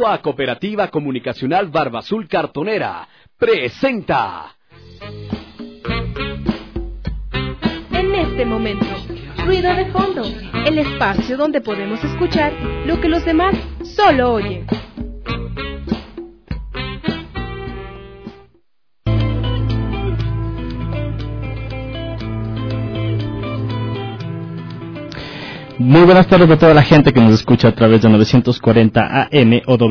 Mutua Cooperativa Comunicacional Barba Azul Cartonera presenta. En este momento, ruido de fondo, el espacio donde podemos escuchar lo que los demás solo oyen. Muy buenas tardes a toda la gente que nos escucha a través de 940 AM o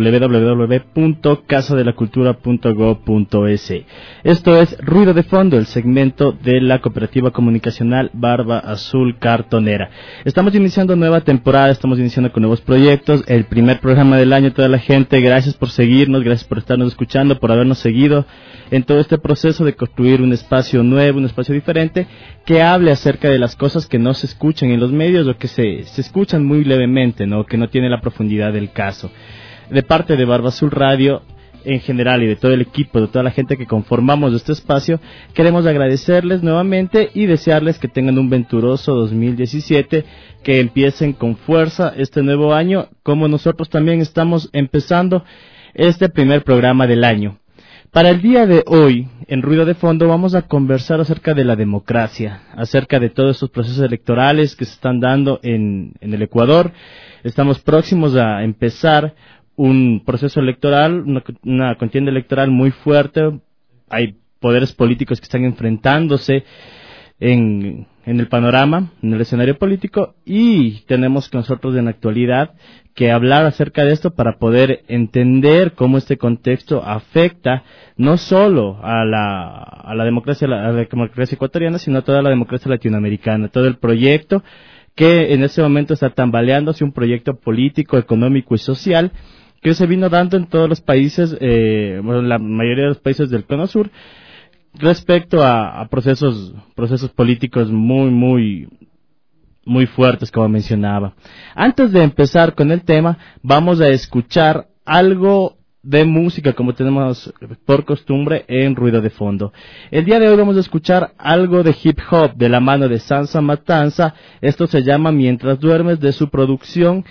www.casadelacultura.go.es. Esto es Ruido de Fondo, el segmento de la Cooperativa Comunicacional Barba Azul Cartonera. Estamos iniciando nueva temporada, estamos iniciando con nuevos proyectos, el primer programa del año. Toda la gente, gracias por seguirnos, gracias por estarnos escuchando, por habernos seguido en todo este proceso de construir un espacio nuevo, un espacio diferente, que hable acerca de las cosas que no se escuchan en los medios o que se escuchan muy levemente, ¿no? Que no tiene la profundidad del caso. De parte de Barba Azul Radio en general y de todo el equipo, de toda la gente que conformamos este espacio, queremos agradecerles nuevamente y desearles que tengan un venturoso 2017, que empiecen con fuerza este nuevo año, como nosotros también estamos empezando este primer programa del año. Para el día de hoy, en Ruido de Fondo, vamos a conversar acerca de la democracia, acerca de todos estos procesos electorales que se están dando en el Ecuador. Estamos próximos a empezar un proceso electoral, una contienda electoral muy fuerte. Hay poderes políticos que están enfrentándose en el panorama, en el escenario político, y tenemos que nosotros en la actualidad que hablar acerca de esto para poder entender cómo este contexto afecta no solo a la democracia ecuatoriana, sino a toda la democracia latinoamericana, todo el proyecto que en este momento está tambaleando hacia un proyecto político, económico y social que se vino dando en todos los países, la mayoría de los países del Cono Sur, respecto a procesos políticos muy fuertes, como mencionaba. Antes de empezar con el tema, vamos a escuchar algo de música, como tenemos por costumbre en Ruido de Fondo. El día de hoy vamos a escuchar algo de hip hop de la mano de Sansa Matanza. Esto se llama Mientras Duermes, de su producción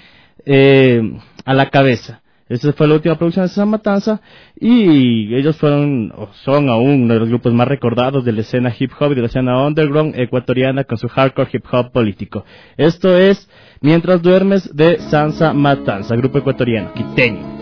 A la Cabeza. Esa fue la última producción de Sansa Matanza, y ellos son aún uno de los grupos más recordados de la escena hip hop y de la escena underground ecuatoriana con su hardcore hip hop político. Esto es Mientras Duermes de Sansa Matanza, grupo ecuatoriano, quiteño.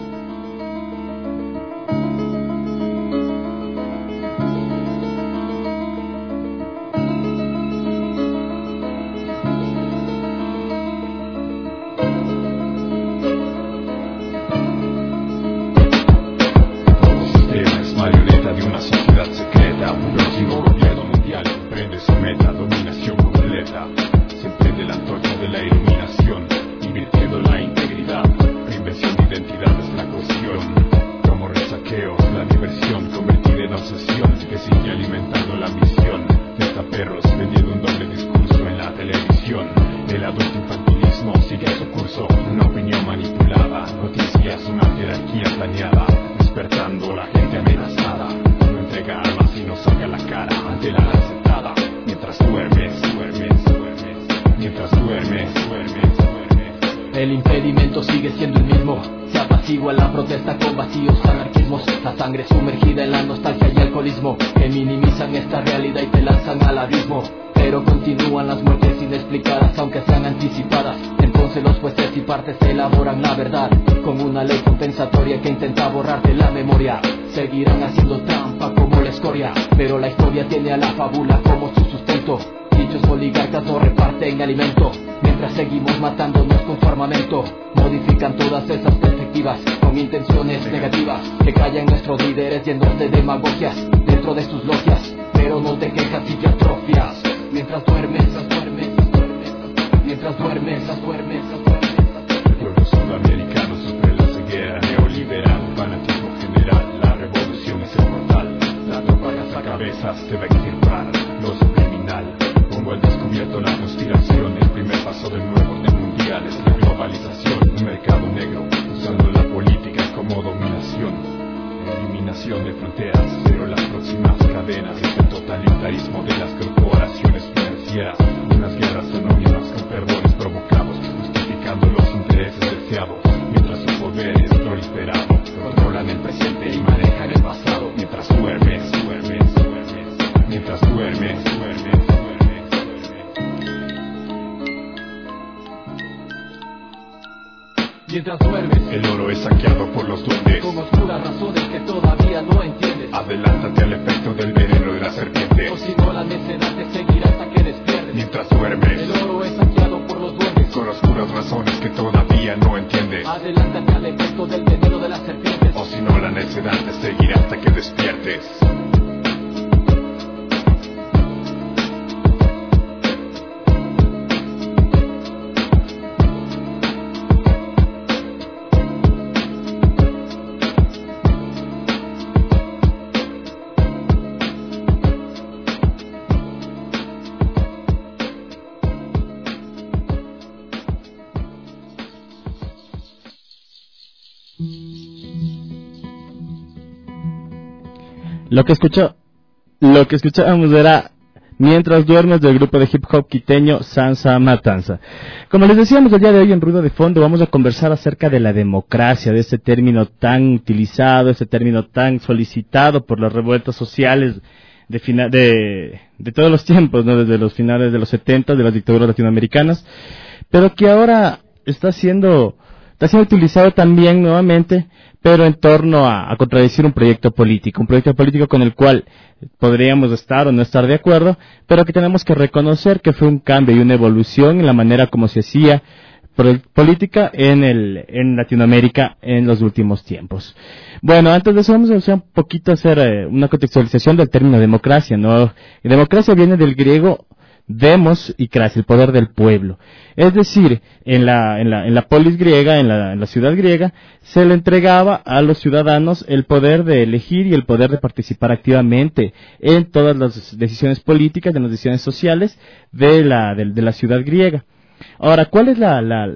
El impedimento sigue siendo el mismo, se apacigua la protesta con vacíos anarquismos, la sangre sumergida en la nostalgia y alcoholismo, que minimizan esta realidad y te lanzan al abismo. Pero continúan las muertes inexplicadas, aunque sean anticipadas. Entonces los jueces y partes elaboran la verdad, con una ley compensatoria que intenta borrarte la memoria. Seguirán haciendo trampa como la escoria, pero la historia tiene a la fábula como su sustento. Dichos oligarcas no reparten alimento, mientras seguimos matándonos con su armamento. Modifican todas esas perspectivas con intenciones negativas, que callan nuestros líderes llenos de demagogias dentro de sus logias, pero no de quejas y de atrofias. Mientras duermes, mientras duermes, El pueblo sudamericano sufre la ceguera neoliberal, fanatismo general, la revolución es el portal. La tropa cabezas te va a extirpar lo subliminal. Pongo al descubierto la conspiración, el primer paso del nuevo orden mundial es la globalización, un mercado negro usando la política como dominación. Eliminación de fronteras, pero las próximas cadenas es el totalitarismo de las corporaciones financieras. Unas guerras anónimas con perdones provocados, justificando los intereses deseados, mientras su poder es proliferado. las razones que todavía no entiendes. Adelántate al efecto del veneno de la serpiente, O si no, la necedad te seguirá hasta que despiertes. mientras duermes, El oro es saqueado por los duendes. con oscuras razones que todavía no entiendes. Adelántate al efecto del veneno de las serpientes. O si no, la necedad te seguirá hasta que despiertes. Lo que escuchábamos era Mientras duermes, del grupo de hip hop quiteño Sansa Matanza. Como les decíamos el día de hoy en Ruido de Fondo, vamos a conversar acerca de la democracia, de ese término tan utilizado, ese término tan solicitado por las revueltas sociales de todos los tiempos, ¿no? Desde los finales de los 70, de las dictaduras latinoamericanas, pero que ahora está siendo utilizado también nuevamente, pero en torno a contradecir un proyecto político con el cual podríamos estar o no estar de acuerdo, pero que tenemos que reconocer que fue un cambio y una evolución en la manera como se hacía política en Latinoamérica en los últimos tiempos. Bueno, antes de eso vamos a un poquito hacer una contextualización del término democracia, ¿no? Democracia viene del griego demos y cracia, el poder del pueblo. Es decir, en la polis griega, en la ciudad griega, se le entregaba a los ciudadanos el poder de elegir y el poder de participar activamente en todas las decisiones políticas, en las decisiones sociales de la ciudad griega. Ahora, ¿cuál es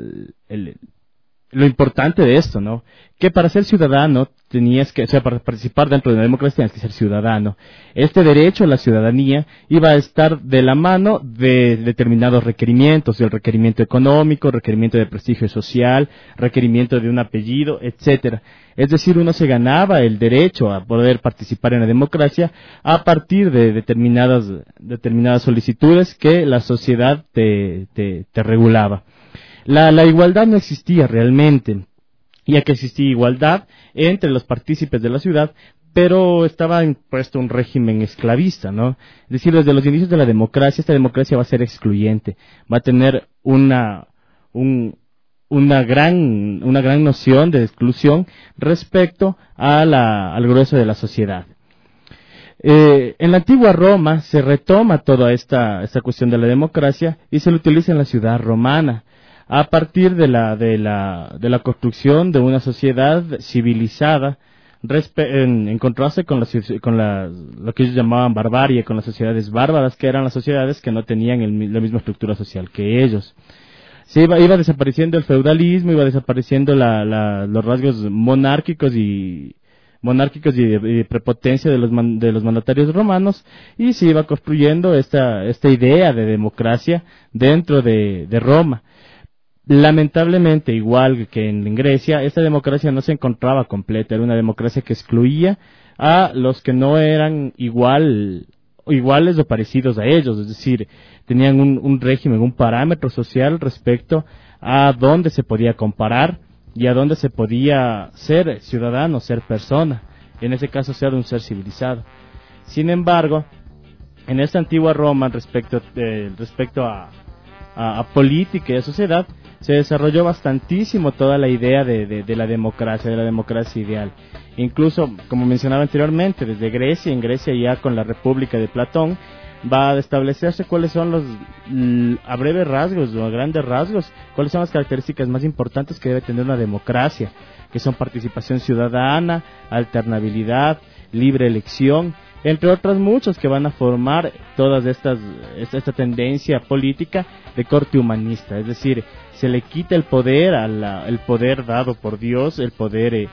lo importante de esto, no? Que para ser ciudadano para participar dentro de la democracia tenías que ser ciudadano. Este derecho a la ciudadanía iba a estar de la mano de determinados requerimientos, el requerimiento económico, requerimiento de prestigio social, requerimiento de un apellido, etcétera. Es decir, uno se ganaba el derecho a poder participar en la democracia a partir de determinadas solicitudes que la sociedad te regulaba. La igualdad no existía realmente, ya que existía igualdad entre los partícipes de la ciudad, pero estaba impuesto un régimen esclavista, ¿no? Es decir, desde los inicios de la democracia, esta democracia va a ser excluyente, va a tener una gran noción de exclusión respecto al grueso de la sociedad. En la antigua Roma se retoma toda esta cuestión de la democracia y se lo utiliza en la ciudad romana, a partir de la construcción de una sociedad civilizada, en contraste con lo que ellos llamaban barbarie, con las sociedades bárbaras, que eran las sociedades que no tenían la misma estructura social que ellos. Se iba desapareciendo el feudalismo, iba desapareciendo los rasgos monárquicos y de prepotencia de los mandatarios romanos, y se iba construyendo esta idea de democracia dentro de Roma. Lamentablemente, igual que en Grecia, esta democracia no se encontraba completa, era una democracia que excluía a los que no eran iguales o parecidos a ellos, es decir, tenían un régimen, un parámetro social respecto a dónde se podía comparar y a dónde se podía ser ciudadano, ser persona, en ese caso ser un ser civilizado. Sin embargo, en esta antigua Roma, respecto a política y a sociedad, se desarrolló bastantísimo toda la idea de la democracia ideal. Incluso, como mencionaba anteriormente, desde Grecia, en Grecia ya con la República de Platón, va a establecerse cuáles son a breves rasgos o a grandes rasgos, cuáles son las características más importantes que debe tener una democracia, que son participación ciudadana, alternabilidad, libre elección, entre otras muchas que van a formar todas esta tendencia política de corte humanista. Es decir, se le quita el poder el poder dado por Dios, el poder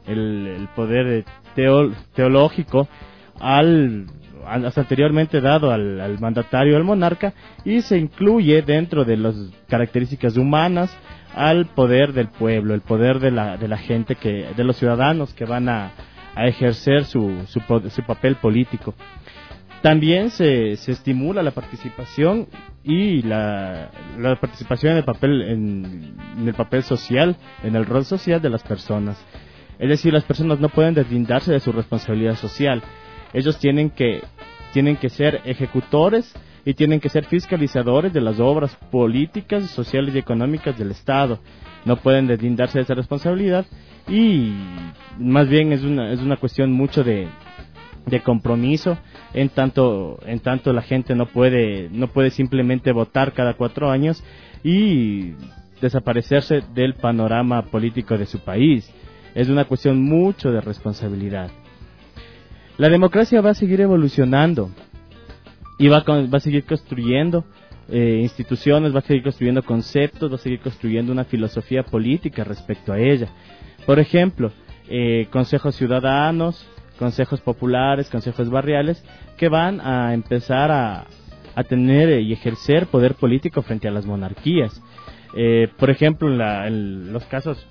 teológico hasta anteriormente dado al mandatario, al monarca, y se incluye dentro de las características humanas al poder del pueblo, el poder de la gente, de los ciudadanos que van a ejercer su papel político. También se estimula la participación y la participación en el papel social, en el rol social de las personas. Es decir, las personas no pueden deslindarse de su responsabilidad social. Ellos tienen que ser ejecutores y tienen que ser fiscalizadores de las obras políticas, sociales y económicas del Estado. No pueden deslindarse de esa responsabilidad y más bien es una cuestión mucho de compromiso, en tanto la gente no puede simplemente votar cada 4 años y desaparecerse del panorama político de su país. Es una cuestión mucho de responsabilidad. La democracia va a seguir evolucionando y va a seguir construyendo instituciones, va a seguir construyendo conceptos, va a seguir construyendo una filosofía política respecto a ella. Por ejemplo, consejos ciudadanos, consejos populares, consejos barriales, que van a empezar a tener y ejercer poder político frente a las monarquías. Por ejemplo, en los casos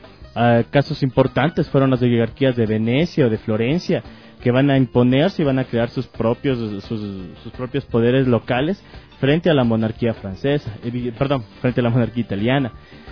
importantes fueron las oligarquías de Venecia o de Florencia, que van a imponerse y van a crear sus propios poderes locales frente a la monarquía frente a la monarquía italiana.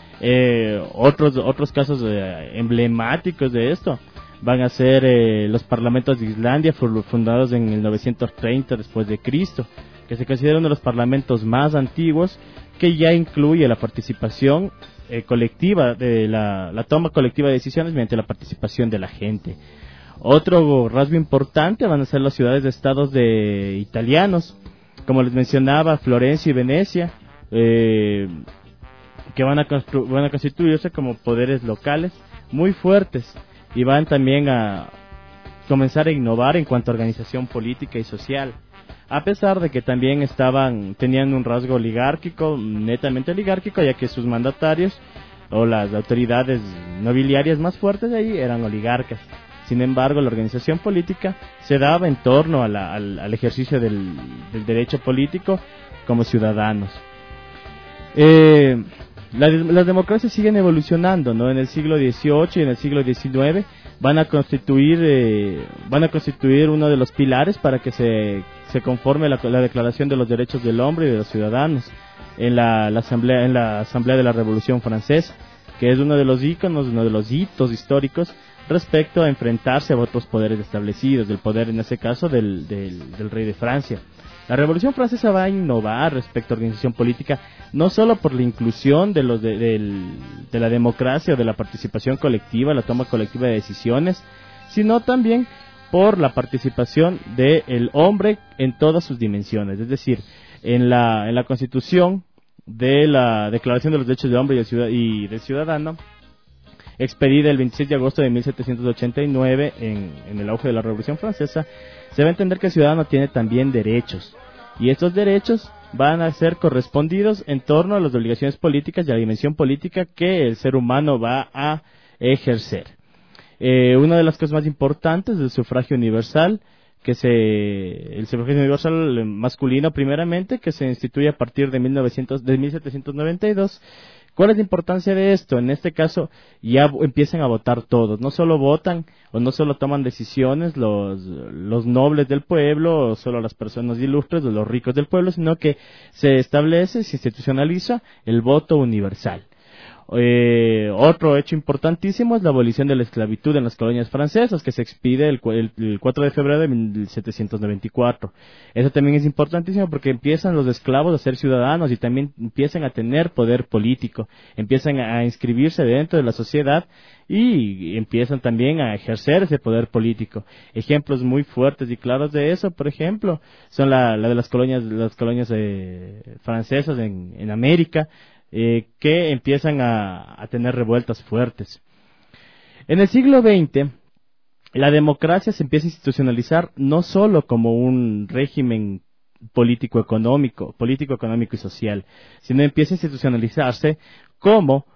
Otros casos emblemáticos de esto van a ser los parlamentos de Islandia, fundados en el 930 después de Cristo, que se considera uno de los parlamentos más antiguos, que ya incluye la participación colectiva, de la toma colectiva de decisiones mediante la participación de la gente. Otro rasgo importante van a ser las ciudades-estados de italianos, como les mencionaba, Florencia y Venecia, que van a constituirse como poderes locales muy fuertes y van también a comenzar a innovar en cuanto a organización política y social, a pesar de que también tenían un rasgo oligárquico, netamente oligárquico, ya que sus mandatarios o las autoridades nobiliarias más fuertes de ahí eran oligarcas. Sin embargo, la organización política se daba en torno al ejercicio del derecho político como ciudadanos. Las democracias siguen evolucionando, ¿no? En el siglo XVIII y en el siglo XIX van a constituir uno de los pilares para que se conforme la Declaración de los Derechos del Hombre y de los Ciudadanos en la Asamblea de la Revolución Francesa, que es uno de los íconos, uno de los hitos históricos respecto a enfrentarse a otros poderes establecidos, del poder en ese caso del rey de Francia. La Revolución Francesa va a innovar respecto a organización política, no solo por la inclusión de la democracia o de la participación colectiva, la toma colectiva de decisiones, sino también por la participación del hombre en todas sus dimensiones. Es decir, en la Constitución de la Declaración de los Derechos del Hombre y del Ciudadano, expedida el 26 de agosto de 1789 en el auge de la Revolución Francesa, se va a entender que el ciudadano tiene también derechos, y estos derechos van a ser correspondidos en torno a las obligaciones políticas y a la dimensión política que el ser humano va a ejercer. Una de las cosas más importantes del sufragio universal, el sufragio universal masculino primeramente, que se instituye a partir de 1792. ¿Cuál es la importancia de esto? En este caso ya empiezan a votar todos, no solo votan o no solo toman decisiones los nobles del pueblo o solo las personas ilustres o los ricos del pueblo, sino que se institucionaliza el voto universal. Otro hecho importantísimo es la abolición de la esclavitud en las colonias francesas, que se expide el 4 de febrero de 1794. Eso también es importantísimo porque empiezan los esclavos a ser ciudadanos y también empiezan a tener poder político, empiezan a inscribirse dentro de la sociedad y empiezan también a ejercer ese poder político. Ejemplos muy fuertes y claros de eso, por ejemplo, son la de las colonias francesas en América, que empiezan a tener revueltas fuertes. En el siglo XX, la democracia se empieza a institucionalizar no solo como un régimen político-económico y social, sino empieza a institucionalizarse como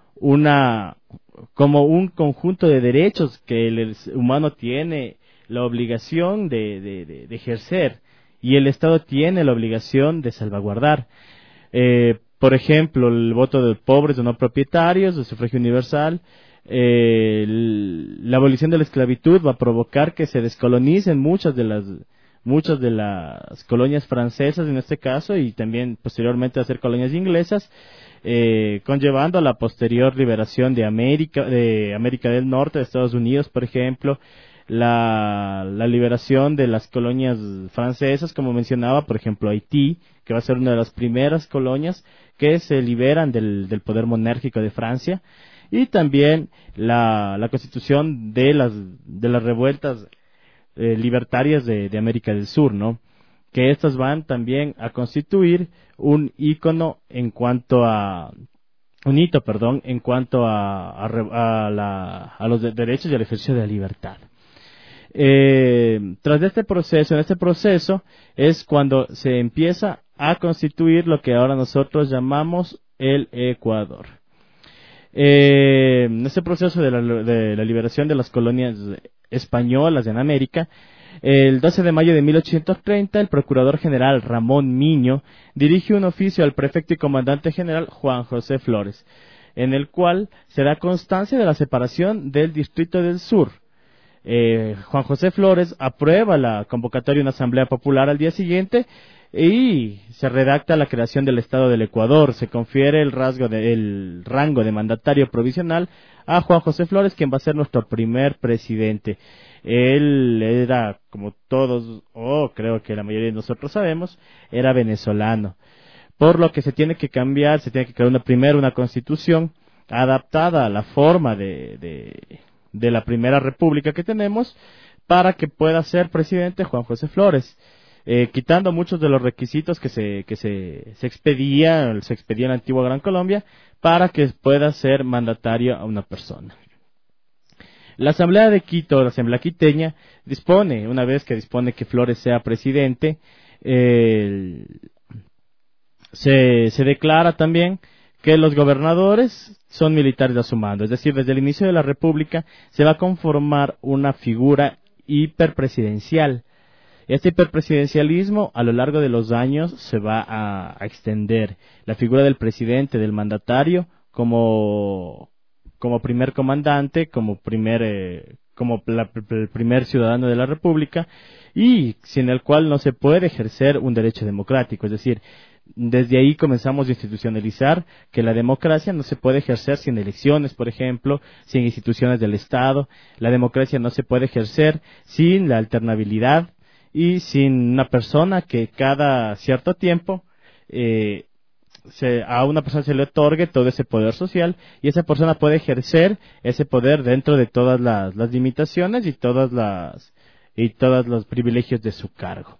un conjunto de derechos que el humano tiene la obligación de ejercer y el Estado tiene la obligación de salvaguardar. Por ejemplo, el voto de pobres o no propietarios, el sufragio universal, la abolición de la esclavitud va a provocar que se descolonicen muchas de muchas de las colonias francesas en este caso, y también posteriormente a ser colonias inglesas, conllevando la posterior liberación de América del Norte, de Estados Unidos, por ejemplo, la liberación de las colonias francesas, como mencionaba, por ejemplo, Haití, que va a ser una de las primeras colonias que se liberan del poder monárquico de Francia, y también la constitución de las revueltas libertarias de América del Sur, ¿no? Que estas van también a constituir un hito, en cuanto a los derechos y al ejercicio de la libertad. Tras este proceso, en este proceso es cuando se empieza a constituir lo que ahora nosotros llamamos el Ecuador. En este proceso de la liberación de las colonias españolas en América, el 12 de mayo de 1830, el procurador general Ramón Miño dirige un oficio al prefecto y comandante general Juan José Flores, en el cual se da constancia de la separación del Distrito del Sur. Juan José Flores aprueba la convocatoria de una asamblea popular al día siguiente y se redacta la creación del Estado del Ecuador. Se confiere el rango de mandatario provisional a Juan José Flores, quien va a ser nuestro primer presidente. Él era, como todos, creo que la mayoría de nosotros sabemos, era venezolano. Por lo que se tiene que crear una constitución adaptada a la forma de la primera república que tenemos, para que pueda ser presidente Juan José Flores, quitando muchos de los requisitos que se expedía en la antigua Gran Colombia, para que pueda ser mandatario a una persona. La Asamblea de Quito, la Asamblea quiteña, una vez que dispone que Flores sea presidente, se declara también que los gobernadores son militares a su mando. Es decir, desde el inicio de la República se va a conformar una figura hiperpresidencial. Este hiperpresidencialismo a lo largo de los años se va a extender. La figura del presidente, del mandatario, como primer comandante, como el primer ciudadano de la República, y sin el cual no se puede ejercer un derecho democrático. Es decir, desde ahí comenzamos a institucionalizar que la democracia no se puede ejercer sin elecciones, por ejemplo, sin instituciones del Estado. La democracia no se puede ejercer sin la alternabilidad y sin una persona que cada cierto tiempo a una persona se le otorgue todo ese poder social, y esa persona puede ejercer ese poder dentro de todas las limitaciones y todos los privilegios de su cargo.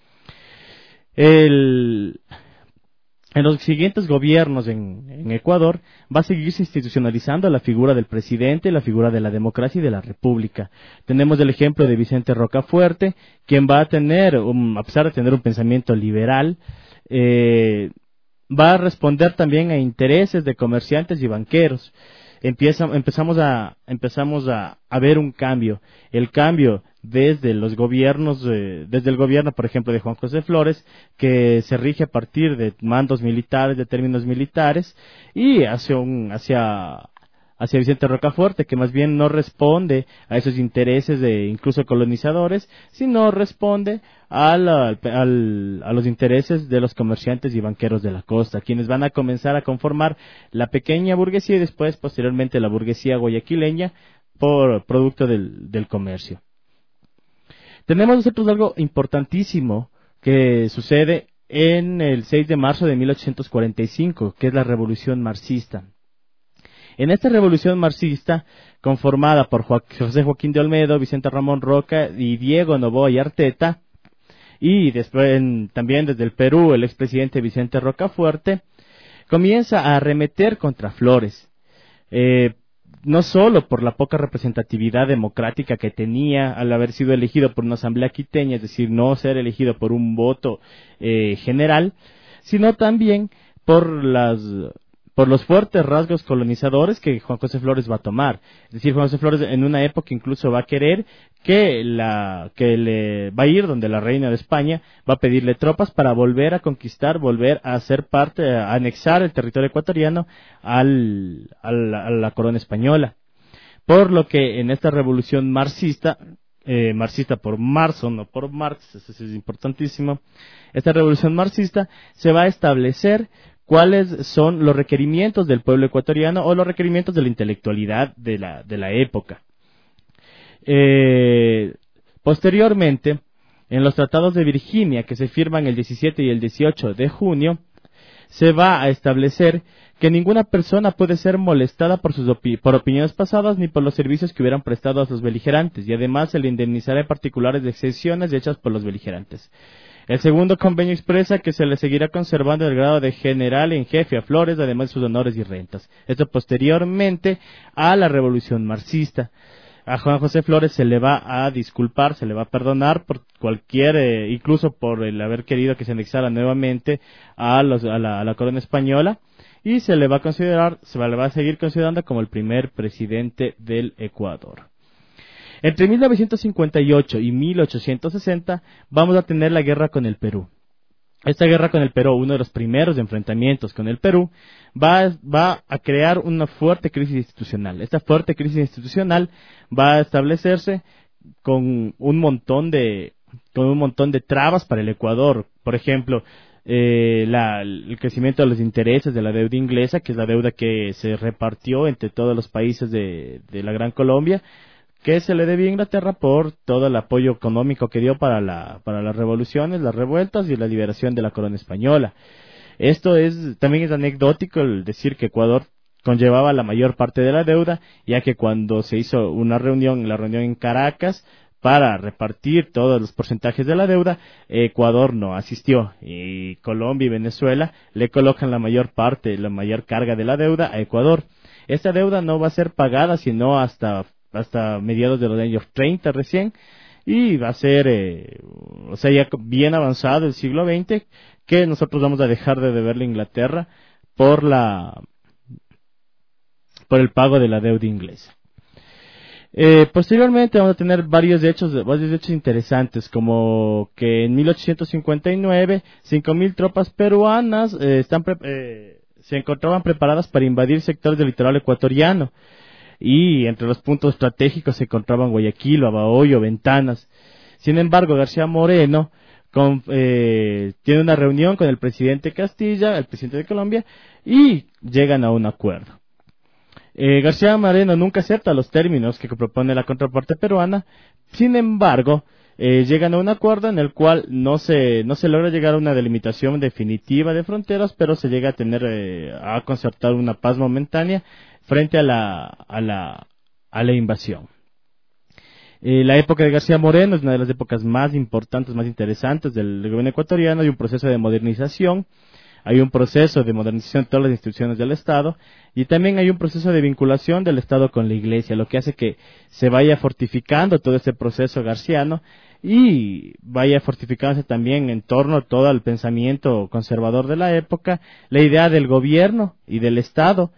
En los siguientes gobiernos en Ecuador va a seguirse institucionalizando la figura del presidente, la figura de la democracia y de la república. Tenemos el ejemplo de Vicente Rocafuerte, quien va a tener, a pesar de tener un pensamiento liberal, va a responder también a intereses de comerciantes y banqueros. Empezamos a ver un cambio. El cambio desde el gobierno, por ejemplo, de Juan José Flores, que se rige a partir de mandos militares, de términos militares, y hacia Vicente Rocafuerte, que más bien no responde a esos intereses de incluso colonizadores, sino responde a los intereses de los comerciantes y banqueros de la costa, quienes van a comenzar a conformar la pequeña burguesía y después, posteriormente, la burguesía guayaquileña por producto del comercio. Tenemos nosotros algo importantísimo que sucede en el 6 de marzo de 1845, que es la Revolución Marxista. En esta revolución marxista, conformada por José Joaquín de Olmedo, Vicente Ramón Roca y Diego Noboa y Arteta, y después también desde el Perú el expresidente Vicente Rocafuerte, comienza a arremeter contra Flores, no solo por la poca representatividad democrática que tenía al haber sido elegido por una asamblea quiteña, es decir, no ser elegido por un voto general, sino también por los fuertes rasgos colonizadores que Juan José Flores va a tomar. Es decir, Juan José Flores en una época incluso va a querer va a ir donde la reina de España, va a pedirle tropas para volver a conquistar, volver a ser parte, a anexar el territorio ecuatoriano a la corona española. Por lo que en esta revolución marxista, marxista por Marzo, no por Marx, eso es importantísimo. Esta revolución marxista se va a establecer cuáles son los requerimientos del pueblo ecuatoriano o los requerimientos de la intelectualidad de la época. Posteriormente, en los tratados de Virginia, que se firman el 17 y el 18 de junio, se va a establecer que ninguna persona puede ser molestada por opiniones pasadas ni por los servicios que hubieran prestado a los beligerantes, y además se le indemnizará en particulares de exenciones hechas por los beligerantes. El segundo convenio expresa que se le seguirá conservando el grado de general en jefe a Flores, además de sus honores y rentas. Esto posteriormente a la revolución marxista. A Juan José Flores se le va a disculpar, se le va a perdonar por cualquier, incluso por el haber querido que se anexara nuevamente a la corona española, y se le va a seguir considerando como el primer presidente del Ecuador. Entre 1958 y 1860 vamos a tener la guerra con el Perú. Esta guerra con el Perú, uno de los primeros enfrentamientos con el Perú, va a crear una fuerte crisis institucional. Esta fuerte crisis institucional va a establecerse con un montón de trabas para el Ecuador. Por ejemplo, el crecimiento de los intereses de la deuda inglesa, que es la deuda que se repartió entre todos los países de la Gran Colombia, que se le debía a Inglaterra por todo el apoyo económico que dio para las revoluciones, las revueltas y la liberación de la corona española. Esto también es anecdótico el decir que Ecuador conllevaba la mayor parte de la deuda, ya que cuando se hizo la reunión en Caracas, para repartir todos los porcentajes de la deuda, Ecuador no asistió, y Colombia y Venezuela le colocan la mayor carga de la deuda a Ecuador. Esta deuda no va a ser pagada sino hasta mediados de los años 30 recién, y va a ser, ya bien avanzado el siglo XX, que nosotros vamos a dejar de deberle a Inglaterra por el pago de la deuda inglesa. Posteriormente vamos a tener varios hechos interesantes, como que en 1859 5.000 tropas peruanas se encontraban preparadas para invadir sectores del litoral ecuatoriano, y entre los puntos estratégicos se encontraban Guayaquil, Babahoyo, Ventanas. Sin embargo, García Moreno tiene una reunión con el presidente Castilla, el presidente de Colombia, y llegan a un acuerdo. García Moreno nunca acepta los términos que propone la contraparte peruana. Sin embargo, llegan a un acuerdo en el cual no se logra llegar a una delimitación definitiva de fronteras, pero se llega a concertar una paz momentánea frente a la invasión. La época de García Moreno es una de las épocas más importantes, más interesantes del gobierno ecuatoriano. Hay un proceso de modernización, hay un proceso de modernización de todas las instituciones del Estado, y también hay un proceso de vinculación del Estado con la Iglesia, lo que hace que se vaya fortificando todo este proceso garciano y vaya fortificándose también en torno a todo el pensamiento conservador de la época, la idea del gobierno y del Estado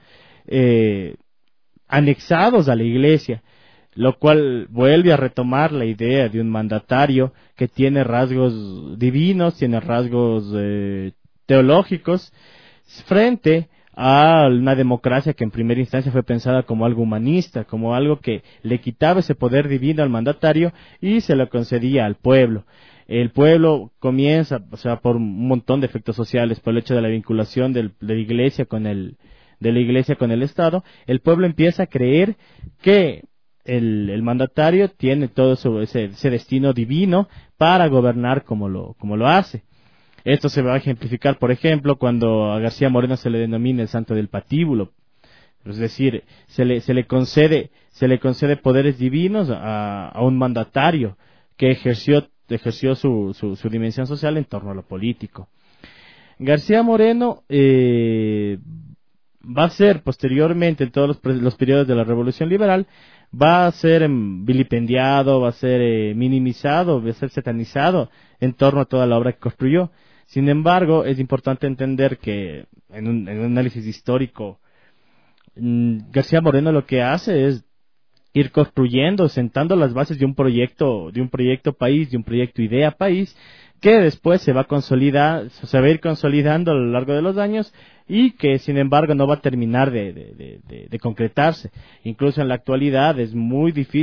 anexados a la Iglesia, lo cual vuelve a retomar la idea de un mandatario que tiene rasgos divinos, tiene rasgos teológicos, frente a una democracia que en primera instancia fue pensada como algo humanista, como algo que le quitaba ese poder divino al mandatario y se lo concedía al pueblo. El pueblo comienza, por un montón de efectos sociales, por el hecho de la vinculación de la Iglesia con el Estado, el pueblo empieza a creer que el mandatario tiene todo ese destino divino para gobernar como lo hace. Esto se va a ejemplificar, por ejemplo, cuando a García Moreno se le denomina el santo del patíbulo. Es decir, se le concede poderes divinos a un mandatario que ejerció su dimensión social en torno a lo político. García Moreno va a ser posteriormente, en todos los periodos de la Revolución Liberal, va a ser vilipendiado, va a ser minimizado, va a ser satanizado en torno a toda la obra que construyó. Sin embargo, es importante entender que en un análisis histórico, García Moreno lo que hace es ir construyendo, sentando las bases de un proyecto país, de un proyecto idea país, que después se va a ir consolidando a lo largo de los años y que sin embargo no va a terminar de concretarse. Incluso en la actualidad es muy difícil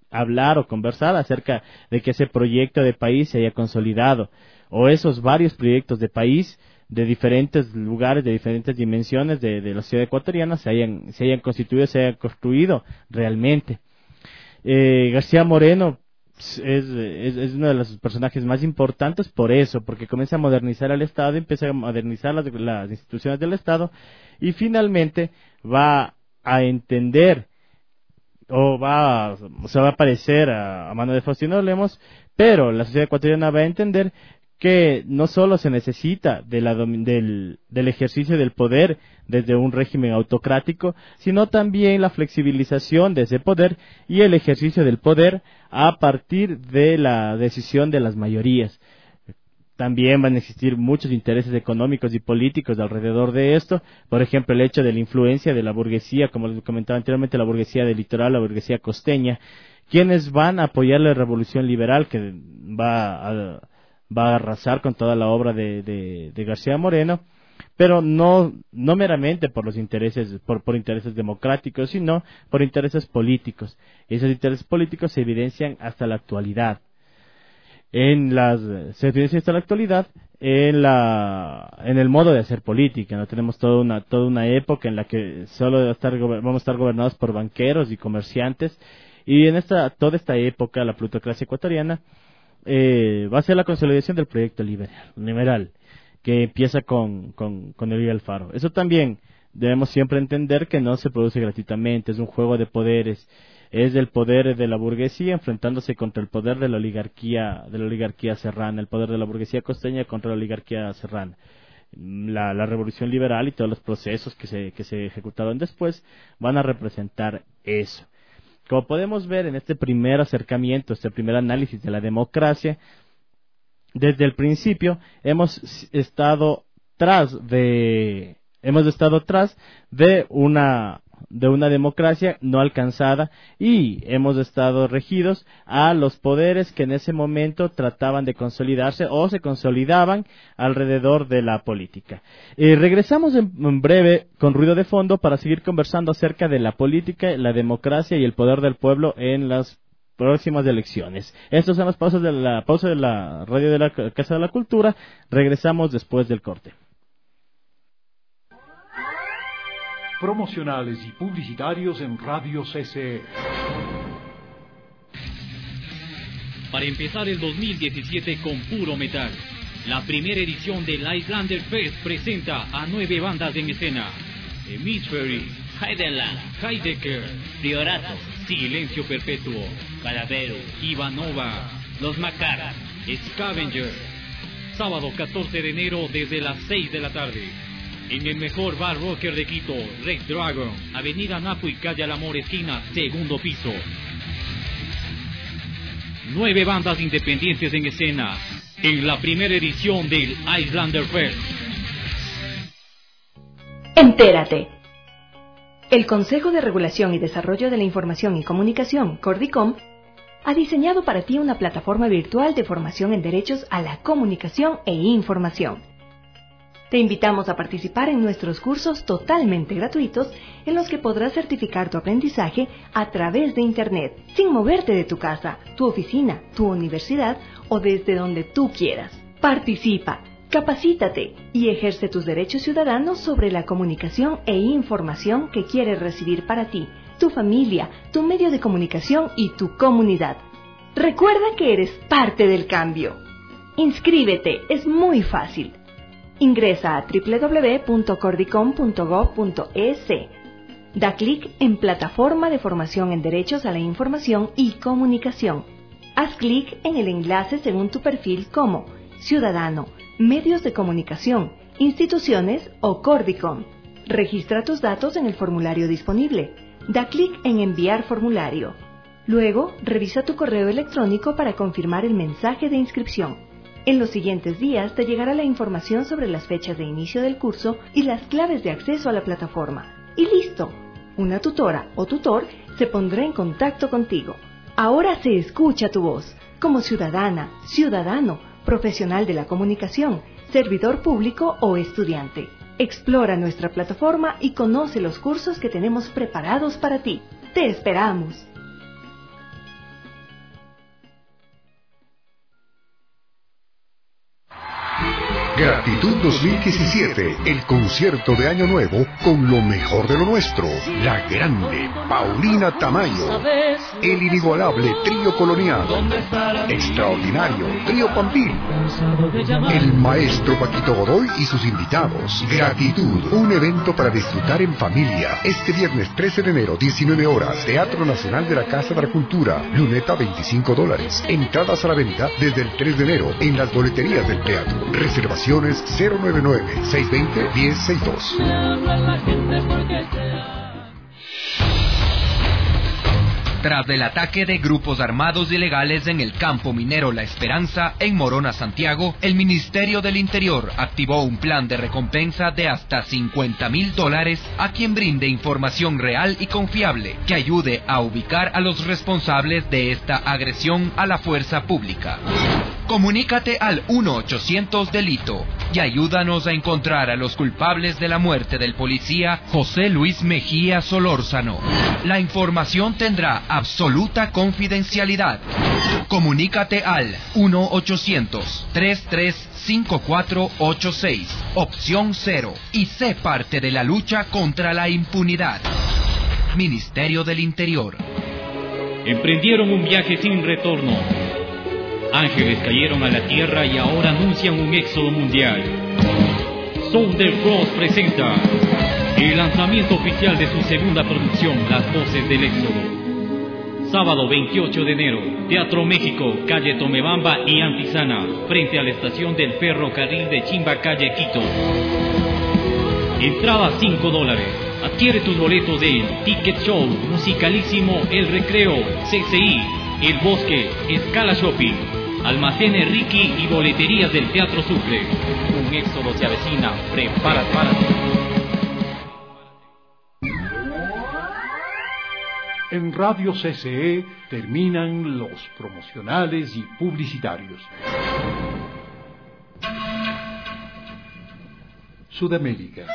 hablar o conversar acerca de que ese proyecto de país se haya consolidado, o esos varios proyectos de país de diferentes lugares, de diferentes dimensiones de la sociedad ecuatoriana se hayan constituido, se hayan construido realmente. García Moreno es uno de los personajes más importantes por eso, porque comienza a modernizar el Estado, empieza a modernizar las instituciones del Estado y finalmente va a entender se va a parecer a mano de Faustino Lemos, pero la sociedad ecuatoriana va a entender que no solo se necesita del ejercicio del poder desde un régimen autocrático, sino también la flexibilización de ese poder y el ejercicio del poder a partir de la decisión de las mayorías. También van a existir muchos intereses económicos y políticos alrededor de esto, por ejemplo el hecho de la influencia de la burguesía, como les comentaba anteriormente, la burguesía del litoral, la burguesía costeña, quienes van a apoyar la revolución liberal que va a arrasar con toda la obra de García Moreno, pero no meramente por los intereses, por intereses democráticos, sino por intereses políticos. Esos intereses políticos se evidencian hasta la actualidad. Se evidencia hasta la actualidad en el modo de hacer política, ¿no? Tenemos toda una época en la que solo vamos a estar gobernados por banqueros y comerciantes, y en toda esta época la plutocracia ecuatoriana va a ser la consolidación del proyecto liberal, que empieza con Eloy Alfaro. Eso también debemos siempre entender que no se produce gratuitamente, es un juego de poderes, es el poder de la burguesía enfrentándose contra el poder de la oligarquía serrana, el poder de la burguesía costeña contra la oligarquía serrana. La revolución liberal y todos los procesos que se ejecutaron después van a representar eso. Como podemos ver en este primer acercamiento, este primer análisis de la democracia, desde el principio hemos estado tras de una democracia no alcanzada y hemos estado regidos a los poderes que en ese momento trataban de consolidarse o se consolidaban alrededor de la política. Regresamos en breve con Ruido de Fondo para seguir conversando acerca de la política, la democracia y el poder del pueblo en las próximas elecciones. Estas son las pausas de la radio de la Casa de la Cultura. Regresamos después del corte. Promocionales y publicitarios en Radio CC. Para empezar el 2017 con puro metal, la primera edición del Icelander Fest presenta a 9 bandas en escena: Hemisfery, Heideland, Heidecker, Priorato, Silencio Perpetuo, Calavero, Ivanova, Los Macaras, Scavenger. Sábado 14 de enero desde las 6 de la tarde. En el mejor bar rocker de Quito, Red Dragon, Avenida Napo y Calle Al Amor esquina, segundo piso. 9 bandas independientes en escena, en la primera edición del Icelander Fest. Entérate. El Consejo de Regulación y Desarrollo de la Información y Comunicación, Cordicom, ha diseñado para ti una plataforma virtual de formación en derechos a la comunicación e información. Te invitamos a participar en nuestros cursos totalmente gratuitos en los que podrás certificar tu aprendizaje a través de Internet, sin moverte de tu casa, tu oficina, tu universidad o desde donde tú quieras. Participa, capacítate y ejerce tus derechos ciudadanos sobre la comunicación e información que quieres recibir para ti, tu familia, tu medio de comunicación y tu comunidad. Recuerda que eres parte del cambio. Inscríbete, es muy fácil. Ingresa a www.cordicom.gov.es. Da clic en Plataforma de Formación en Derechos a la Información y Comunicación. Haz clic en el enlace según tu perfil como Ciudadano, Medios de Comunicación, Instituciones o Cordicom. Registra tus datos en el formulario disponible. Da clic en Enviar formulario. Luego, revisa tu correo electrónico para confirmar el mensaje de inscripción. En los siguientes días te llegará la información sobre las fechas de inicio del curso y las claves de acceso a la plataforma. Y listo, una tutora o tutor se pondrá en contacto contigo. Ahora se escucha tu voz, como ciudadana, ciudadano, profesional de la comunicación, servidor público o estudiante. Explora nuestra plataforma y conoce los cursos que tenemos preparados para ti. ¡Te esperamos! Gratitud 2017, el concierto de Año Nuevo con lo mejor de lo nuestro. La grande Paulina Tamayo, el inigualable Trío Colonial, extraordinario Trío Pampín, el maestro Paquito Godoy y sus invitados. Gratitud, un evento para disfrutar en familia. Este viernes 13 de enero, 19 horas, Teatro Nacional de la Casa de la Cultura, luneta $25. Entradas a la venta desde el 3 de enero en las boleterías del teatro. Reservaciones 099-620-1062. Tras el ataque de grupos armados ilegales en el campo minero La Esperanza, en Morona, Santiago, el Ministerio del Interior activó un plan de recompensa de hasta $50,000 a quien brinde información real y confiable que ayude a ubicar a los responsables de esta agresión a la fuerza pública. Comunícate al 1-800-DELITO y ayúdanos a encontrar a los culpables de la muerte del policía José Luis Mejía Solórzano. La información tendrá absoluta confidencialidad. Comunícate al 1-800-335486, opción 0, y sé parte de la lucha contra la impunidad. Ministerio del Interior. Emprendieron un viaje sin retorno. Ángeles cayeron a la tierra y ahora anuncian un éxodo mundial. Southern Cross presenta el lanzamiento oficial de su segunda producción, Las Voces del Éxodo. Sábado 28 de enero, Teatro México, calle Tomebamba y Antisana, frente a la estación del ferrocarril de Chimba, calle Quito. Entrada $5. Adquiere tus boletos en Ticket Show, Musicalísimo, El Recreo, CCI, El Bosque, Escala Shopping, Almacenes Ricky y boleterías del Teatro Sucre. Un éxodo se avecina, prepárate. En Radio CCE terminan los promocionales y publicitarios. Sudamérica.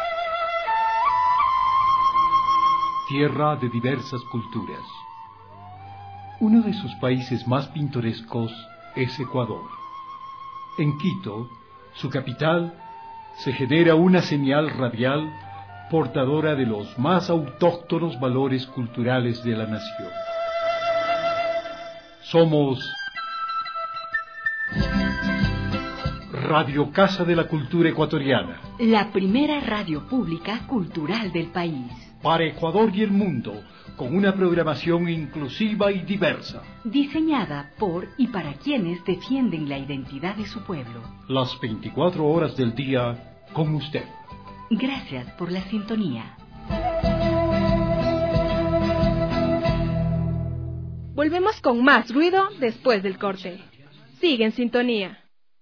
Tierra de diversas culturas. Uno de sus países más pintorescos es Ecuador. En Quito, su capital, se genera una señal radial portadora de los más autóctonos valores culturales de la nación. Somos Radio Casa de la Cultura Ecuatoriana, la primera radio pública cultural del país. Para Ecuador y el mundo, con una programación inclusiva y diversa. Diseñada por y para quienes defienden la identidad de su pueblo. Las 24 horas del día con usted. Gracias por la sintonía. Volvemos con más ruido después del corte. Sigue en sintonía.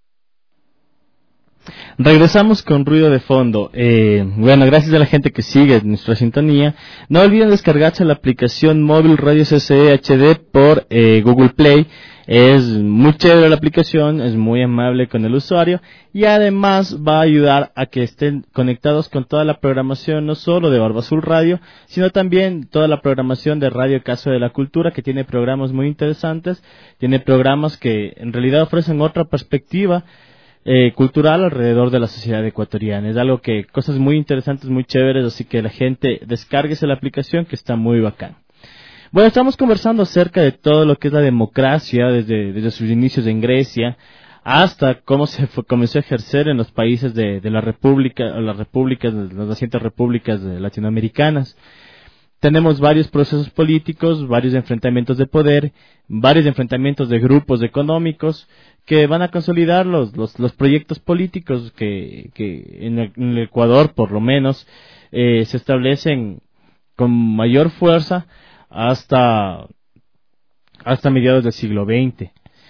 Regresamos con ruido de fondo. Bueno, gracias a la gente que sigue nuestra sintonía. No olviden descargarse la aplicación móvil Radio CCE HD por Google Play. Es muy chévere la aplicación, es muy amable con el usuario y además va a ayudar a que estén conectados con toda la programación, no solo de Barba Azul Radio, sino también toda la programación de Radio Casa de la Cultura, que tiene programas muy interesantes, tiene programas que en realidad ofrecen otra perspectiva cultural alrededor de la sociedad ecuatoriana. Es algo que, cosas muy interesantes, muy chéveres, así que la gente descárguese la aplicación, que está muy bacán. Bueno, estamos conversando acerca de todo lo que es la democracia, desde sus inicios en Grecia, hasta cómo comenzó a ejercer en los países de la República, o las nacientes repúblicas latinoamericanas. Tenemos varios procesos políticos, varios enfrentamientos de poder, varios enfrentamientos de grupos económicos que van a consolidar los proyectos políticos que en el Ecuador, por lo menos, se establecen con mayor fuerza hasta mediados del siglo XX.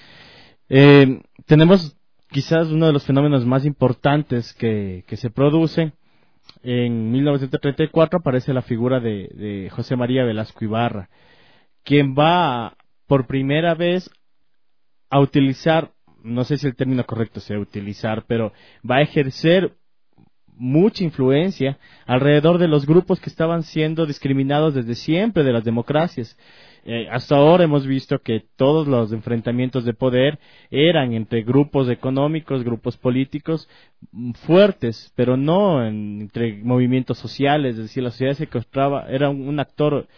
Tenemos quizás uno de los fenómenos más importantes que se producen. En 1934 aparece la figura de José María Velasco Ibarra, quien va por primera vez a utilizar, no sé si el término correcto sea utilizar, pero va a ejercer mucha influencia alrededor de los grupos que estaban siendo discriminados desde siempre de las democracias. Hasta ahora hemos visto que todos los enfrentamientos de poder eran entre grupos económicos, grupos políticos fuertes, pero no entre movimientos sociales. Es decir, la sociedad se encontraba, era un actor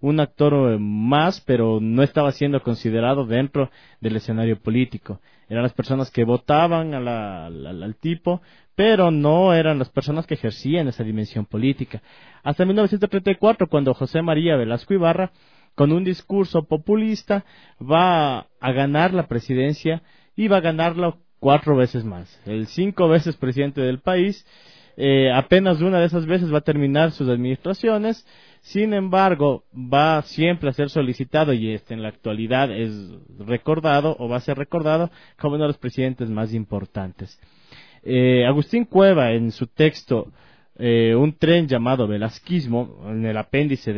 más, pero no estaba siendo considerado dentro del escenario político. Eran las personas que votaban al tipo, pero no eran las personas que ejercían esa dimensión política. Hasta 1934, cuando José María Velasco Ibarra, con un discurso populista, va a ganar la presidencia y va a ganarlo 4 veces más. El 5 veces presidente del país, apenas una de esas veces va a terminar sus administraciones. Sin embargo, va siempre a ser solicitado y en la actualidad es recordado o va a ser recordado como uno de los presidentes más importantes. Agustín Cueva, en su texto un tren llamado Velasquismo, en el apéndice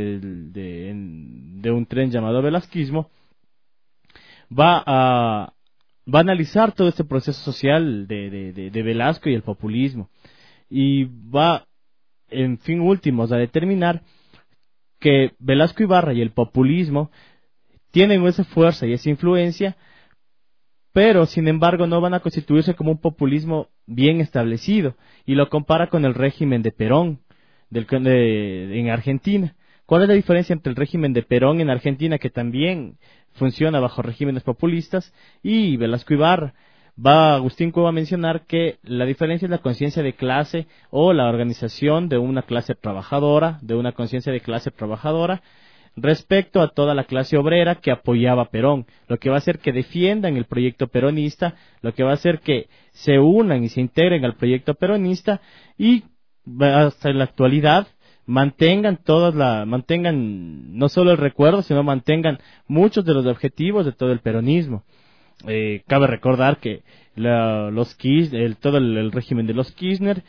de un tren llamado Velasquismo, va a analizar todo este proceso social de Velasco y el populismo, y va, en fin últimos, a determinar que Velasco Ibarra y el populismo tienen esa fuerza y esa influencia, pero sin embargo no van a constituirse como un populismo bien establecido, y lo compara con el régimen de Perón en Argentina. ¿Cuál es la diferencia entre el régimen de Perón en Argentina, que también funciona bajo regímenes populistas, y Velasco Ibarra? Va Agustín Cueva a mencionar que la diferencia es la conciencia de clase o la organización de una clase trabajadora, de una conciencia de clase trabajadora, respecto a toda la clase obrera que apoyaba a Perón, lo que va a hacer que defiendan el proyecto peronista, lo que va a hacer que se unan y se integren al proyecto peronista, y hasta en la actualidad mantengan no solo el recuerdo, sino mantengan muchos de los objetivos de todo el peronismo. Cabe recordar que todo el régimen de los Kirchner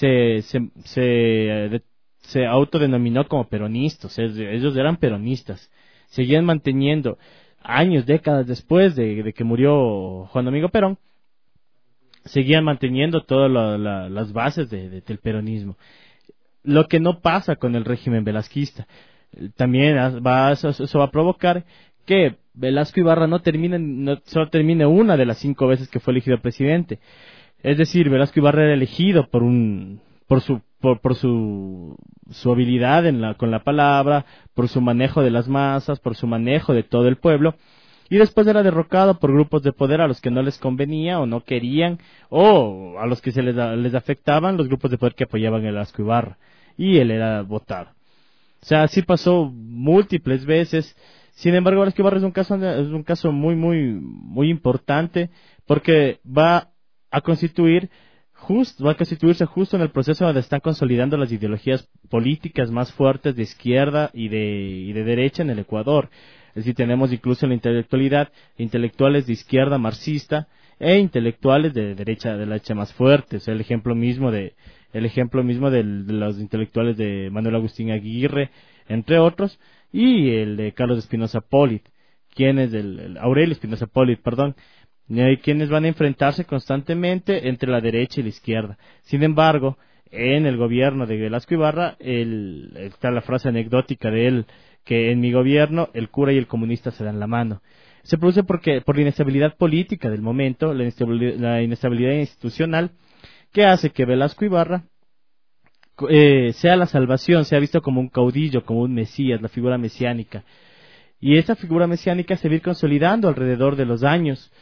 se autodenominó como peronistas. Ellos eran peronistas, seguían manteniendo décadas después de que murió Juan Domingo Perón, seguían manteniendo todas las bases del peronismo. Lo que no pasa con el régimen velasquista. También eso va a provocar que Velasco Ibarra solo termine una de las 5 veces que fue elegido presidente. Es decir, Velasco Ibarra era elegido por su habilidad con la palabra, por su manejo de las masas, por su manejo de todo el pueblo, y después era derrocado por grupos de poder a los que no les convenía o no querían, o a los que les afectaban los grupos de poder que apoyaban a Velasco Ibarra, y él era votado. O sea, así pasó múltiples veces. Sin embargo, Velasco Ibarra es un caso muy, muy, muy importante, porque va a constituirse justo en el proceso donde están consolidando las ideologías políticas más fuertes de izquierda y de derecha en el Ecuador. Es decir, tenemos incluso en la intelectualidad intelectuales de izquierda marxista e intelectuales de la derecha más fuertes. El ejemplo mismo de los intelectuales de Manuel Agustín Aguirre, entre otros, y el de Carlos Espinosa Polit, Aurelio Espinosa Polit, perdón, quienes van a enfrentarse constantemente entre la derecha y la izquierda. Sin embargo, en el gobierno de Velasco Ibarra, está la frase anecdótica de él, que en mi gobierno el cura y el comunista se dan la mano. Se produce por la inestabilidad política del momento, la inestabilidad institucional, que hace que Velasco Ibarra sea la salvación, sea visto como un caudillo, como un mesías, la figura mesiánica. Y esa figura mesiánica se va a ir consolidando alrededor de los años.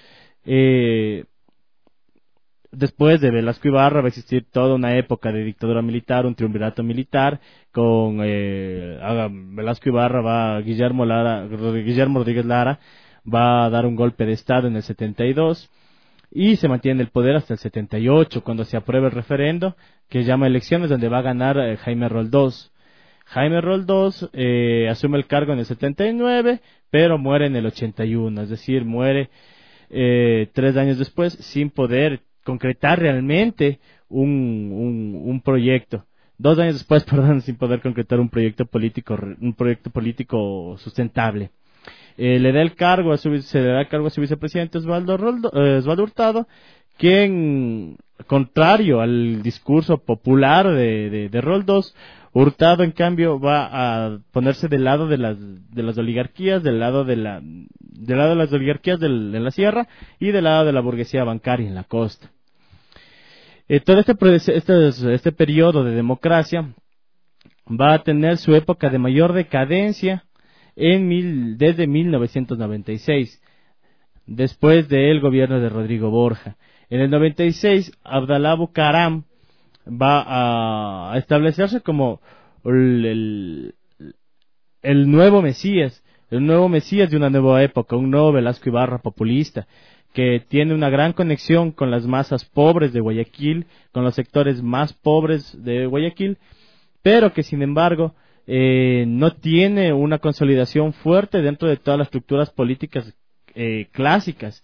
Después de Velasco Ibarra va a existir toda una época de dictadura militar, un triunvirato militar. Con Velasco Ibarra Guillermo Rodríguez Lara va a dar un golpe de estado en el 72 y se mantiene en el poder hasta el 78, cuando se aprueba el referendo que llama elecciones, donde va a ganar Jaime Roldós. Jaime Roldós asume el cargo en el 79, pero muere en el 81, es decir, muere 3 años después sin poder concretar realmente un proyecto. 2 años después, sin poder concretar un proyecto político sustentable. Se le da el cargo a su vicepresidente Osvaldo Hurtado, quien, contrario al discurso popular de Roldós, Hurtado, en cambio, va a ponerse del lado de las oligarquías, del lado de las oligarquías en la sierra y del lado de la burguesía bancaria en la costa. Todo este periodo de democracia va a tener su época de mayor decadencia desde 1996, después del gobierno de Rodrigo Borja. En el 96, Abdalá Bucaram va a establecerse como el nuevo Mesías de una nueva época, un nuevo Velasco Ibarra populista, que tiene una gran conexión con las masas pobres de Guayaquil, con los sectores más pobres de Guayaquil, pero que sin embargo no tiene una consolidación fuerte dentro de todas las estructuras políticas clásicas.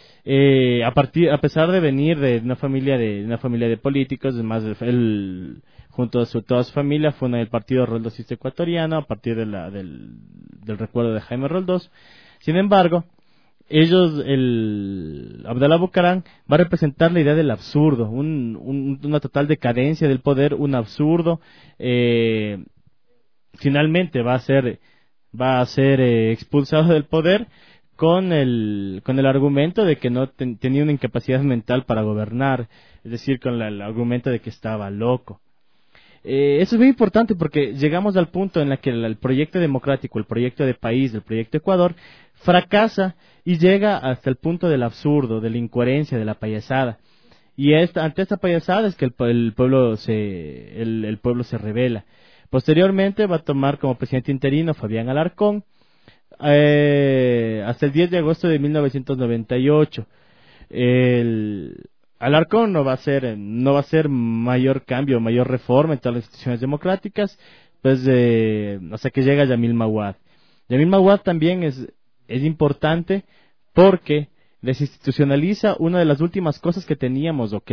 A pesar de venir de una familia de políticos, además él junto a toda su familia fue el Partido Roldosista Ecuatoriano a partir del recuerdo de Jaime Roldós. Sin embargo, Abdalá Bucaram va a representar la idea del absurdo, una total decadencia del poder, un absurdo. Finalmente va a ser expulsado del poder con el argumento de que no tenía una incapacidad mental para gobernar, es decir, con el argumento de que estaba loco. Eso es muy importante porque llegamos al punto en el que el proyecto democrático, el proyecto de país, el proyecto Ecuador, fracasa y llega hasta el punto del absurdo, de la incoherencia, de la payasada. Y ante esta payasada es que el pueblo se rebela. Posteriormente va a tomar como presidente interino Fabián Alarcón, hasta el 10 de agosto de 1998. Alarcón no va a hacer mayor cambio, mayor reforma en todas las instituciones democráticas, pues hasta que llega Yamil Mahuad. Yamil Mahuad también es importante porque desinstitucionaliza una de las últimas cosas que teníamos o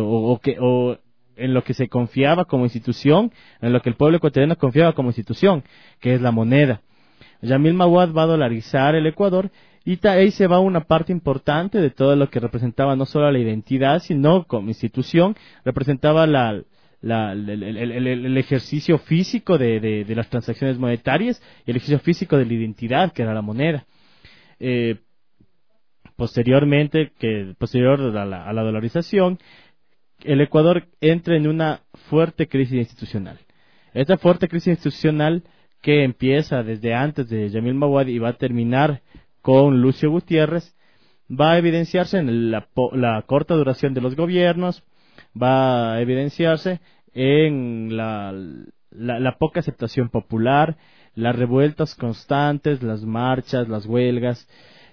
en lo que se confiaba como institución, en lo que el pueblo ecuatoriano confiaba como institución, que es la moneda. Yamil Mahuad va a dolarizar el Ecuador y ahí se va una parte importante de todo lo que representaba no solo la identidad, sino como institución, representaba el ejercicio físico de las transacciones monetarias y el ejercicio físico de la identidad, que era la moneda. Posterior a la dolarización, el Ecuador entra en una fuerte crisis institucional. Esta fuerte crisis institucional, que empieza desde antes de Yamil Mahuad y va a terminar con Lucio Gutiérrez, va a evidenciarse en la corta duración de los gobiernos, va a evidenciarse en la poca aceptación popular, las revueltas constantes, las marchas, las huelgas,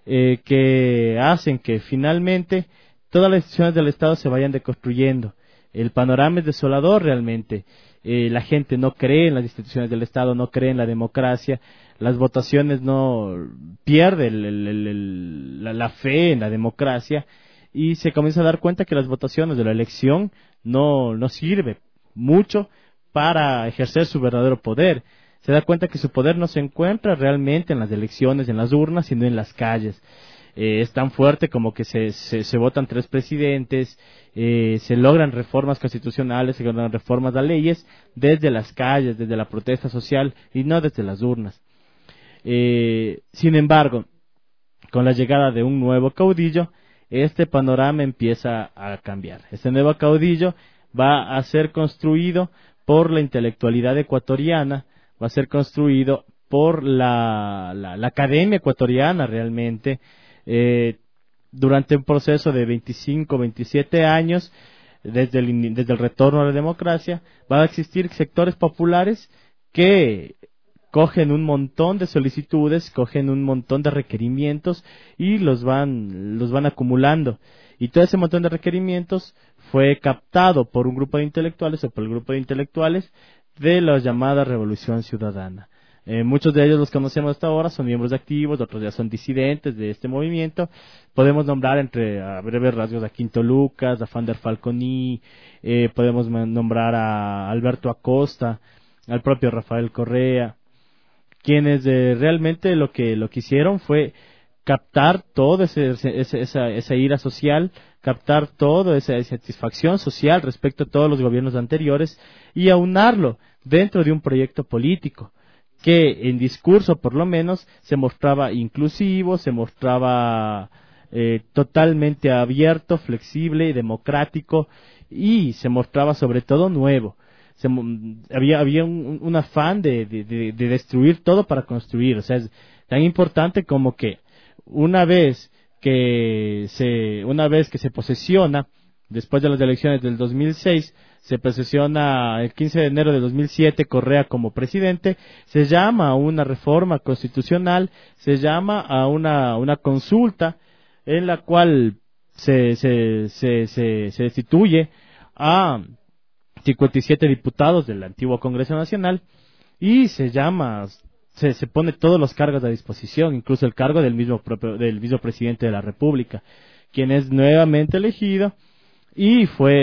que hacen que finalmente todas las instituciones del Estado se vayan deconstruyendo. El panorama es desolador realmente. La gente no cree en las instituciones del Estado, no cree en la democracia, las votaciones no pierden la fe en la democracia y se comienza a dar cuenta que las votaciones de la elección no sirve mucho para ejercer su verdadero poder. Se da cuenta que su poder no se encuentra realmente en las elecciones, en las urnas, sino en las calles. Es tan fuerte como que se votan 3 presidentes, se logran reformas constitucionales, se logran reformas a leyes desde las calles, desde la protesta social y no desde las urnas. Sin embargo, con la llegada de un nuevo caudillo, este panorama empieza a cambiar. Este nuevo caudillo va a ser construido por la intelectualidad ecuatoriana, va a ser construido por la academia ecuatoriana realmente, durante un proceso de 25, 27 años, desde el retorno a la democracia, van a existir sectores populares que cogen un montón de solicitudes, cogen un montón de requerimientos y los van acumulando. Y todo ese montón de requerimientos fue captado por un grupo de intelectuales o por el grupo de intelectuales de la llamada Revolución Ciudadana. Muchos de ellos los conocemos hasta ahora, son miembros activos, otros ya son disidentes de este movimiento. Podemos nombrar a breves rasgos a Quinto Lucas, a Fander Falconi, podemos nombrar a Alberto Acosta, al propio Rafael Correa, quienes realmente lo que hicieron fue captar toda esa ira social, captar toda esa satisfacción social respecto a todos los gobiernos anteriores y aunarlo dentro de un proyecto político que en discurso por lo menos se mostraba inclusivo, se mostraba totalmente abierto, flexible y democrático, y se mostraba sobre todo nuevo. Había un afán de destruir todo para construir. O sea, es tan importante como que una vez que se posesiona, después de las elecciones del 2006, se posesiona el 15 de enero de 2007 Correa como presidente, se llama a una reforma constitucional, se llama a una consulta en la cual se destituye a 57 diputados del antiguo Congreso Nacional y se pone todos los cargos a disposición, incluso el cargo del mismo presidente de la República, quien es nuevamente elegido y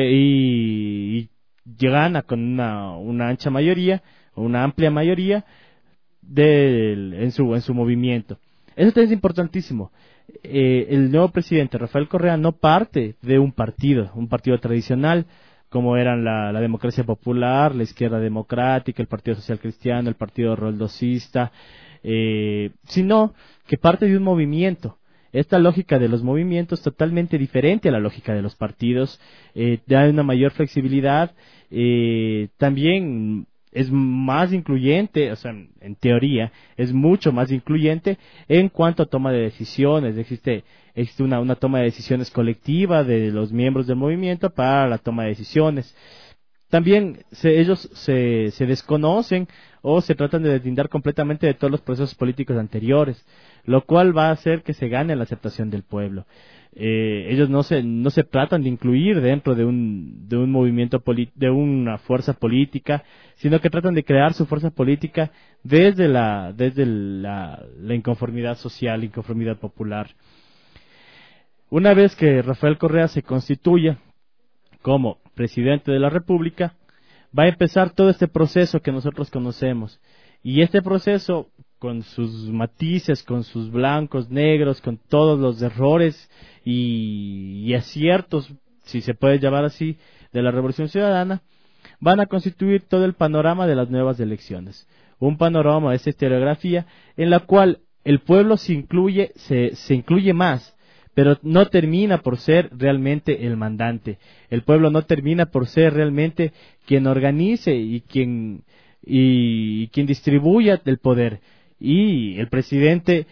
gana con una amplia mayoría en su movimiento. Eso es importantísimo. El nuevo presidente Rafael Correa no parte de un partido tradicional como eran la Democracia Popular, la Izquierda Democrática, el Partido Social Cristiano, el Partido Roldosista, sino que parte de un movimiento. Esta lógica de los movimientos es totalmente diferente a la lógica de los partidos, da una mayor flexibilidad, también es más incluyente, o sea, en teoría, es mucho más incluyente en cuanto a toma de decisiones. Existe una toma de decisiones colectiva de los miembros del movimiento para la toma de decisiones. También ellos se desconocen o se tratan de deslindar completamente de todos los procesos políticos anteriores, lo cual va a hacer que se gane la aceptación del pueblo. Ellos no se tratan de incluir dentro de un movimiento de una fuerza política, sino que tratan de crear su fuerza política desde la inconformidad social, inconformidad popular. Una vez que Rafael Correa se constituya como presidente de la República, va a empezar todo este proceso que nosotros conocemos. Y este proceso, con sus matices, con sus blancos, negros, con todos los errores y aciertos, si se puede llamar así, de la Revolución Ciudadana, van a constituir todo el panorama de las nuevas elecciones. Un panorama, esa historiografía, en la cual el pueblo se incluye más, pero no termina por ser realmente el mandante. El pueblo no termina por ser realmente quien organice y quien distribuya el poder. Y el presidente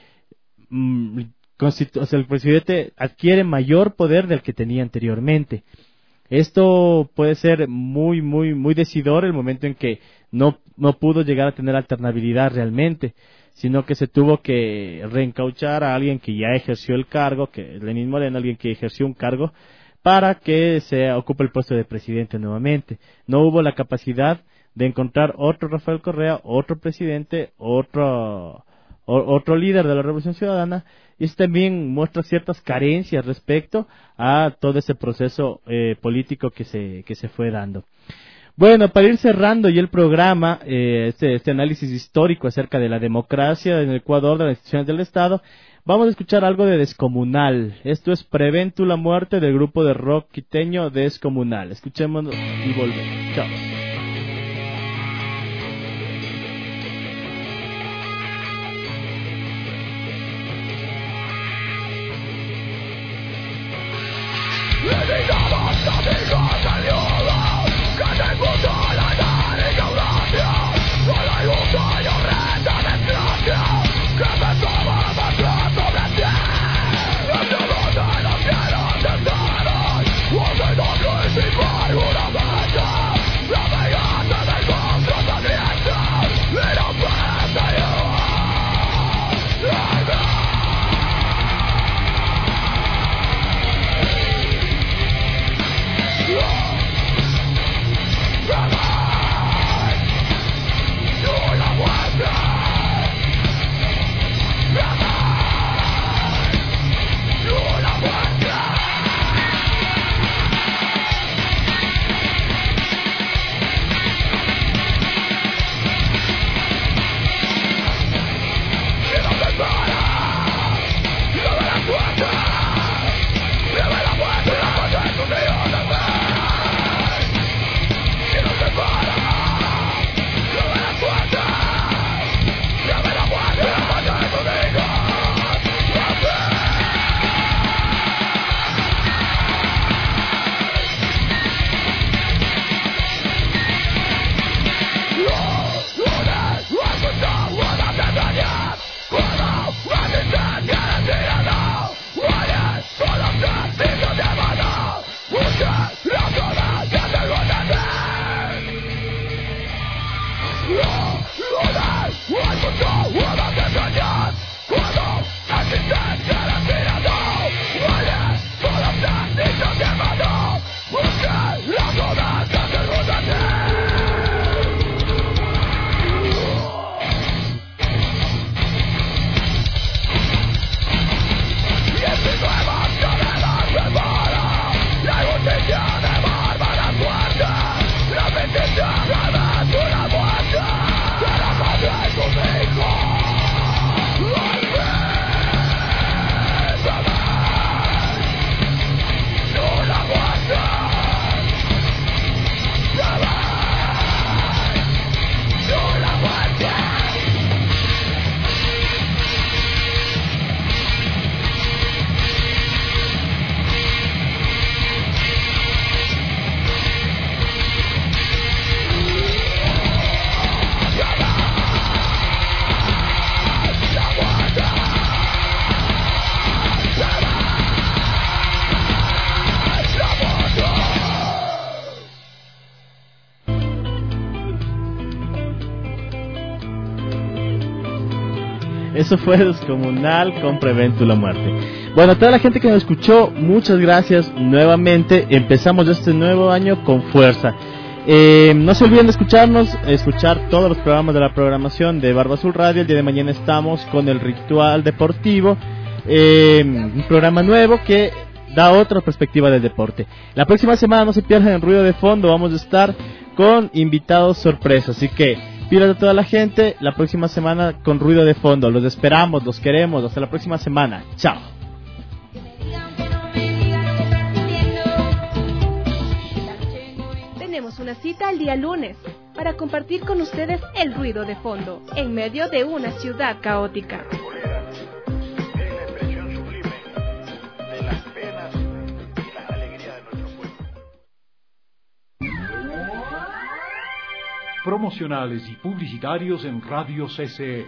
adquiere mayor poder del que tenía anteriormente. Esto puede ser muy, muy, muy decidor el momento en que no pudo llegar a tener alternabilidad realmente, sino que se tuvo que reencauchar a alguien que ya ejerció el cargo, que es Lenín Moreno, alguien que ejerció un cargo, para que se ocupe el puesto de presidente nuevamente. No hubo la capacidad de encontrar otro Rafael Correa, otro presidente, otro líder de la Revolución Ciudadana, y eso también muestra ciertas carencias respecto a todo ese proceso político que se fue dando. Bueno, para ir cerrando ya el programa, este análisis histórico acerca de la democracia en el Ecuador, de las instituciones del Estado, vamos a escuchar algo de Descomunal. Esto es Prevento la muerte del grupo de rock quiteño Descomunal. Escuchémonos y volvemos. Chao. Eso fue Descomunal con Prevento la Muerte. Bueno, a toda la gente que nos escuchó, muchas gracias nuevamente. Empezamos este nuevo año con fuerza. No se olviden de escuchar todos los programas de la programación de Barba Azul Radio. El día de mañana estamos con el Ritual Deportivo, un programa nuevo que da otra perspectiva del deporte. La próxima semana no se pierdan en Ruido de Fondo, vamos a estar con invitados sorpresa, así que pilas a toda la gente la próxima semana con Ruido de Fondo. Los esperamos, los queremos, hasta la próxima semana. Chao. Tenemos una cita el día lunes para compartir con ustedes el ruido de fondo en medio de una ciudad caótica. Promocionales y publicitarios en Radio CCE.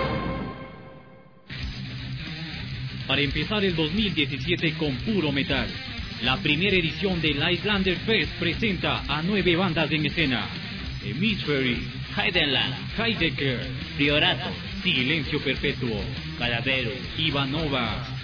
Para empezar el 2017 con puro metal, la primera edición del Icelander Fest presenta a 9 bandas en escena: Hemisfery, Heideland, Heidecker, Priorato, Silencio Perpetuo, Calavero, Ivanova,